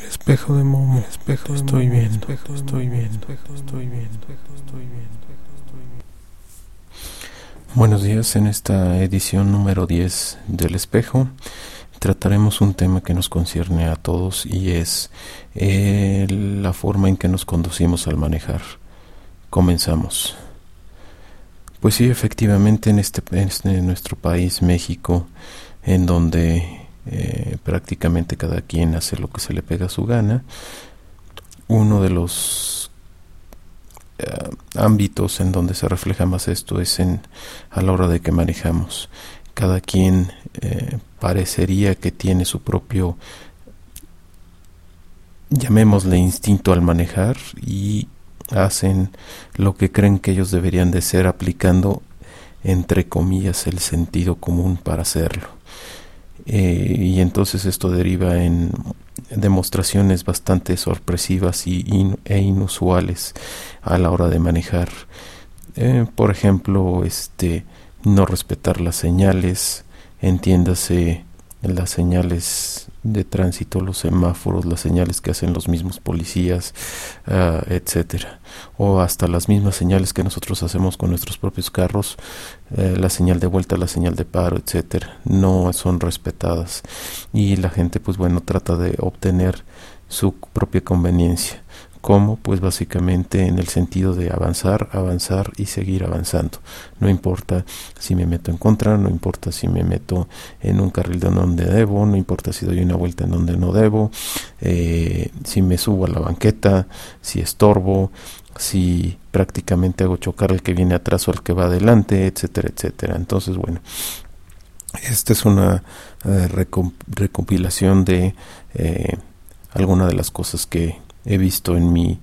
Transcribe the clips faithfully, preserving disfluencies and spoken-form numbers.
Espejo de Momo, espejo, estoy bien, espejo, estoy bien, espejo, estoy bien, espejo, estoy bien, espejo, estoy bien. Buenos días, en esta edición número diez del Espejo trataremos un tema que nos concierne a todos y es eh, la forma en que nos conducimos al manejar. Comenzamos. Pues sí, efectivamente en este, en este en nuestro país, México, en donde Eh, prácticamente cada quien hace lo que se le pega a su gana. Uno de los eh, ámbitos en donde se refleja más esto es en a la hora de que manejamos. Cada quien eh, parecería que tiene su propio, llamémosle, instinto al manejar, y hacen lo que creen que ellos deberían de ser, aplicando entre comillas el sentido común para hacerlo. Eh, y entonces esto deriva en demostraciones bastante sorpresivas y in, e inusuales a la hora de manejar. Eh, por ejemplo, este no respetar las señales, entiéndase las señales de tránsito, los semáforos, las señales que hacen los mismos policías, uh, etcétera, o hasta las mismas señales que nosotros hacemos con nuestros propios carros, eh, la señal de vuelta, la señal de paro, etcétera, no son respetadas y la gente, pues bueno, trata de obtener su propia conveniencia. ¿Cómo? Pues básicamente en el sentido de avanzar, avanzar y seguir avanzando. No importa si me meto en contra, no importa si me meto en un carril de donde debo, no importa si doy una vuelta en donde no debo, eh, si me subo a la banqueta, si estorbo, si prácticamente hago chocar al que viene atrás o al que va adelante, etcétera, etcétera. Entonces, bueno, esta es una eh, recomp- recompilación de eh, alguna de las cosas que he visto en mi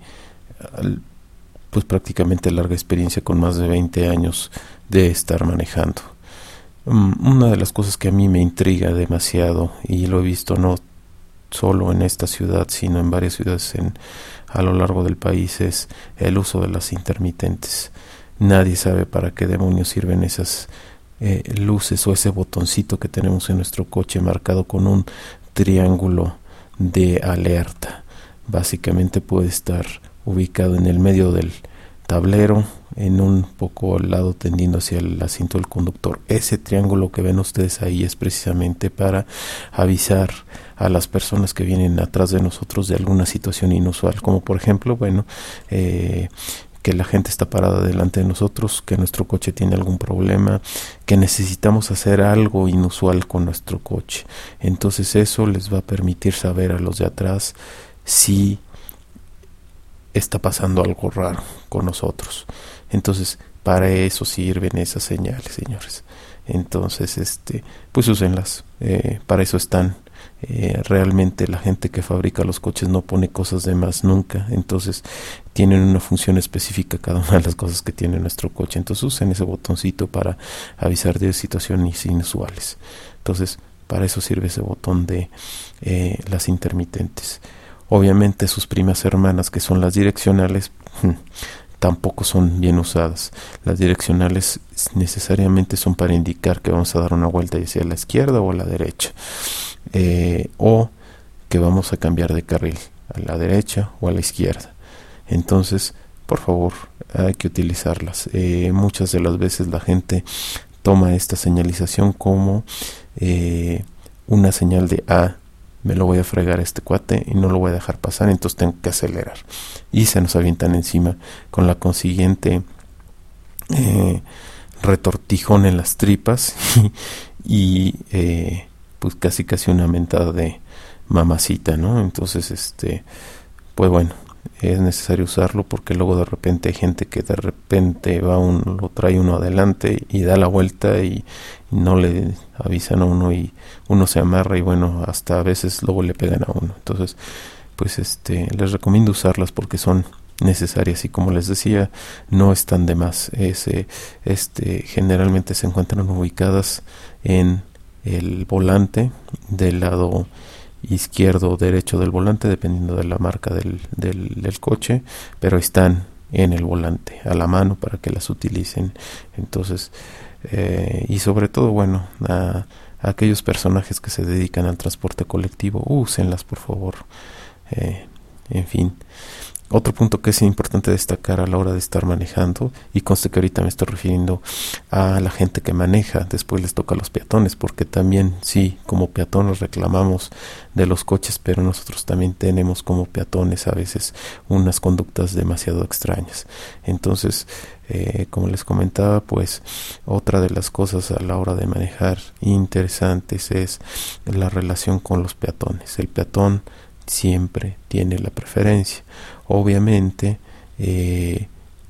pues prácticamente larga experiencia con más de veinte años de estar manejando. Um, una de las cosas que a mí me intriga demasiado, y lo he visto no solo en esta ciudad sino en varias ciudades en, a lo largo del país, es el uso de las intermitentes. Nadie sabe para qué demonios sirven esas eh, luces o ese botoncito que tenemos en nuestro coche marcado con un triángulo de alerta. Básicamente puede estar ubicado en el medio del tablero, en un poco al lado tendiendo hacia el asiento del conductor. Ese triángulo que ven ustedes ahí es precisamente para avisar a las personas que vienen atrás de nosotros de alguna situación inusual, como por ejemplo, bueno, eh, que la gente está parada delante de nosotros, que nuestro coche tiene algún problema, que necesitamos hacer algo inusual con nuestro coche. Entonces eso les va a permitir saber a los de atrás si está pasando algo raro con nosotros. Entonces, para eso sirven esas señales, señores. Entonces, este, pues úsenlas. Eh, para eso están. Eh, realmente la gente que fabrica los coches no pone cosas de más nunca. Entonces, tienen una función específica cada una de las cosas que tiene nuestro coche. Entonces, usen ese botoncito para avisar de situaciones inusuales. Entonces, para eso sirve ese botón de eh, las intermitentes. Obviamente sus primas hermanas, que son las direccionales, tampoco son bien usadas. Las direccionales necesariamente son para indicar que vamos a dar una vuelta hacia la izquierda o a la derecha, eh, o que vamos a cambiar de carril a la derecha o a la izquierda. Entonces, por favor, hay que utilizarlas. Eh, muchas de las veces la gente toma esta señalización como eh, una señal de A. Me lo voy a fregar a este cuate y no lo voy a dejar pasar, entonces tengo que acelerar. Y se nos avientan encima con la consiguiente eh, retortijón en las tripas y eh, pues casi casi una mentada de mamacita, ¿no? Entonces, este, pues bueno, es necesario usarlo porque luego de repente hay gente que de repente va un, lo trae uno adelante y da la vuelta y, y no le avisan a uno y uno se amarra y bueno, hasta a veces luego le pegan a uno. Entonces, pues este, les recomiendo usarlas porque son necesarias y como les decía, no están de más. Ese, este, generalmente se encuentran ubicadas en el volante del lado izquierdo o derecho del volante, dependiendo de la marca del, del, del coche, pero están en el volante a la mano para que las utilicen. Entonces, eh, y sobre todo, bueno, a, a aquellos personajes que se dedican al transporte colectivo, úsenlas por favor. eh, en fin. Otro punto que es importante destacar a la hora de estar manejando, y conste que ahorita me estoy refiriendo a la gente que maneja, después les toca a los peatones, porque también sí, como peatones reclamamos de los coches, pero nosotros también tenemos como peatones a veces unas conductas demasiado extrañas. Entonces, eh, como les comentaba, pues otra de las cosas a la hora de manejar interesantes es la relación con los peatones. El peatón siempre tiene la preferencia. Obviamente eh,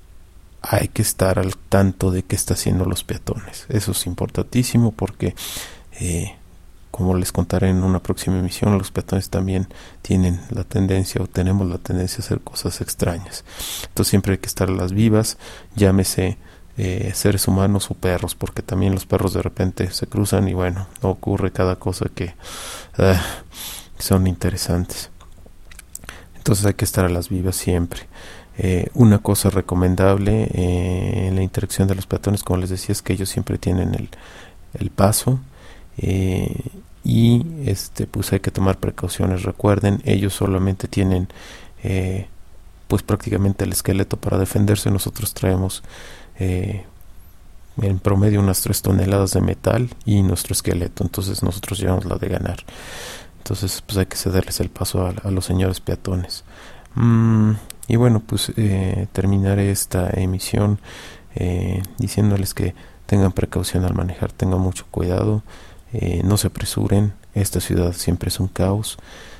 hay que estar al tanto de qué están haciendo los peatones. Eso es importantísimo porque eh, como les contaré en una próxima emisión, los peatones también tienen la tendencia o tenemos la tendencia a hacer cosas extrañas. Entonces siempre hay que estar a las vivas, llámese eh, seres humanos o perros, porque también los perros de repente se cruzan y bueno, ocurre cada cosa que uh, son interesantes. Entonces hay que estar a las vivas siempre. Eh, una cosa recomendable eh, en la interacción de los peatones, como les decía, es que ellos siempre tienen el, el paso eh, y este pues hay que tomar precauciones. Recuerden, ellos solamente tienen eh, pues prácticamente el esqueleto para defenderse. Nosotros traemos eh, en promedio unas tres toneladas de metal y nuestro esqueleto, entonces nosotros llevamos la de ganar. Entonces pues hay que cederles el paso a, a los señores peatones. Mm, y bueno, pues eh, terminaré esta emisión eh, diciéndoles que tengan precaución al manejar, tengan mucho cuidado, eh, no se apresuren, esta ciudad siempre es un caos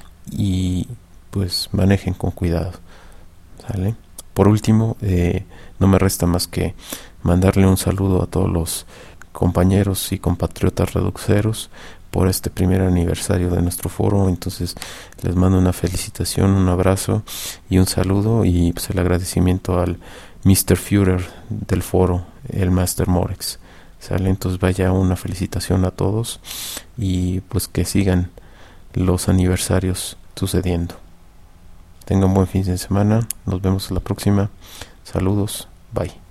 y pues manejen con cuidado, ¿sale? Por último, eh, no me resta más que mandarle un saludo a todos los compañeros y compatriotas reduxeros por este primer aniversario de nuestro foro. Entonces les mando una felicitación, un abrazo y un saludo, y pues el agradecimiento al mister Führer del foro, el Master Morex, ¿sale? Entonces vaya una felicitación a todos y pues que sigan los aniversarios sucediendo. Tengan buen fin de semana, nos vemos la próxima. Saludos, bye.